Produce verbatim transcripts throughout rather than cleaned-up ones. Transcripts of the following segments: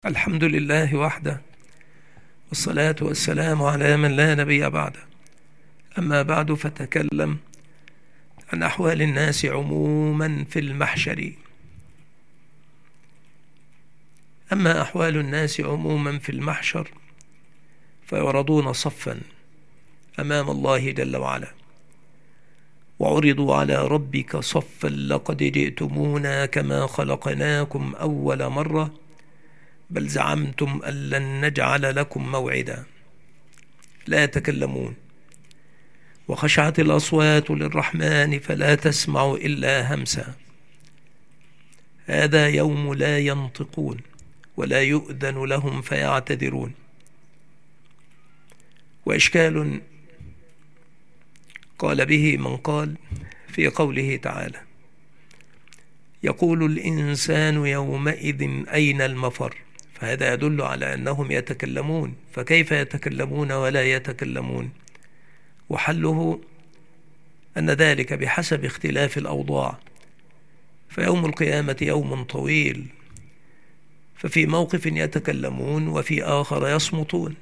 الحمد لله وحده، والصلاة والسلام على من لا نبي بعده. أما بعد، فتكلم عن أحوال الناس عموما في المحشر. أما أحوال الناس عموما في المحشر فيعرضون صفا أمام الله جل وعلا، وعرضوا على ربك صفا لقد جئتمونا كما خلقناكم أول مرة بل زعمتم أن لن نجعل لكم موعدا. لا يتكلمون، وخشعت الأصوات للرحمن فلا تسمع إلا همسا. هذا يوم لا ينطقون ولا يؤذن لهم فيعتذرون. وإشكال قال به من قال في قوله تعالى: يقول الإنسان يومئذ أين المفر. فهذا يدل على أنهم يتكلمون، فكيف يتكلمون ولا يتكلمون؟ وحله أن ذلك بحسب اختلاف الأوضاع. فيوم القيامة يوم طويل، ففي موقف يتكلمون وفي آخر يصمتون.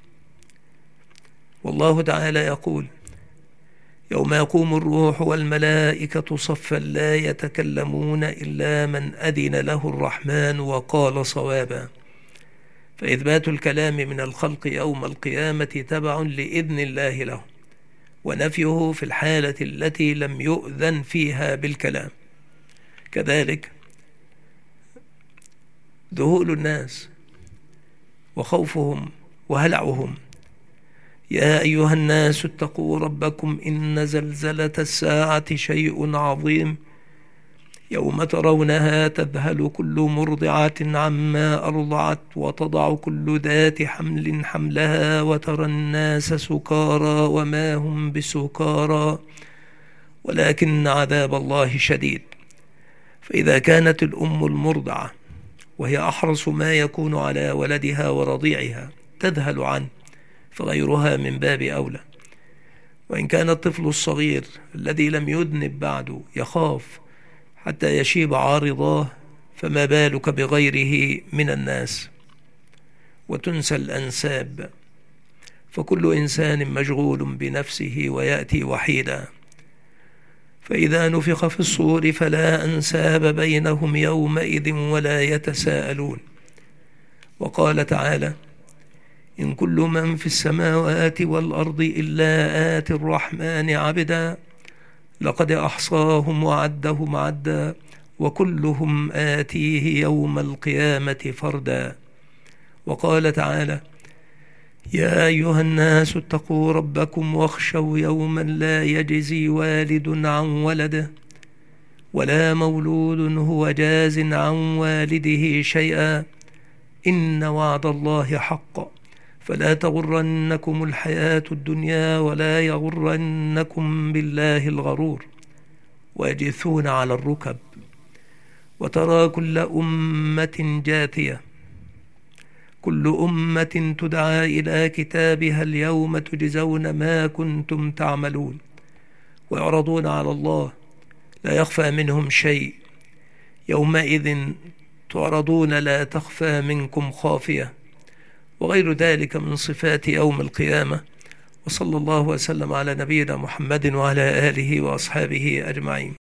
والله تعالى يقول: يوم يقوم الروح والملائكة صفا لا يتكلمون إلا من أذن له الرحمن وقال صوابا. فإثبات الكلام من الخلق يوم القيامة تبع لإذن الله له، ونفيه في الحالة التي لم يؤذن فيها بالكلام. كذلك ذهول الناس وخوفهم وهلعهم: يا أيها الناس اتقوا ربكم إن زلزلة الساعة شيء عظيم يوم ترونها تذهل كل مرضعة عما أرضعت وتضع كل ذات حمل حملها وترى الناس سكارى وما هم بسكارى ولكن عذاب الله شديد. فإذا كانت الأم المرضعة وهي أحرص ما يكون على ولدها ورضيعها تذهل عنه، فغيرها من باب أولى. وإن كان الطفل الصغير الذي لم يذنب بعد يخاف حتى يشيب عارضاه، فما بالك بغيره من الناس؟ وتنسى الأنساب، فكل إنسان مشغول بنفسه ويأتي وحيدا. فإذا نفخ في الصور فلا أنساب بينهم يومئذ ولا يتساءلون. وقال تعالى: إن كل من في السماوات والأرض إلا آتي الرحمن عبدا لقد أحصاهم وعدهم عدا وكلهم آتيه يوم القيامة فردا. وقال تعالى: يا أيها الناس اتقوا ربكم واخشوا يوما لا يجزي والد عن ولده ولا مولود هو جاز عن والده شيئا إن وعد الله حق فلا تغرنكم الحياة الدنيا ولا يغرنكم بالله الغرور. ويجثون على الركب وترى كل أمة جاثية كل أمة تدعى إلى كتابها اليوم تجزون ما كنتم تعملون. ويعرضون على الله لا يخفى منهم شيء. يومئذ تعرضون لا تخفى منكم خافية. وغير ذلك من صفات يوم القيامة. وصلى الله وسلم على نبينا محمد وعلى آله وأصحابه أجمعين.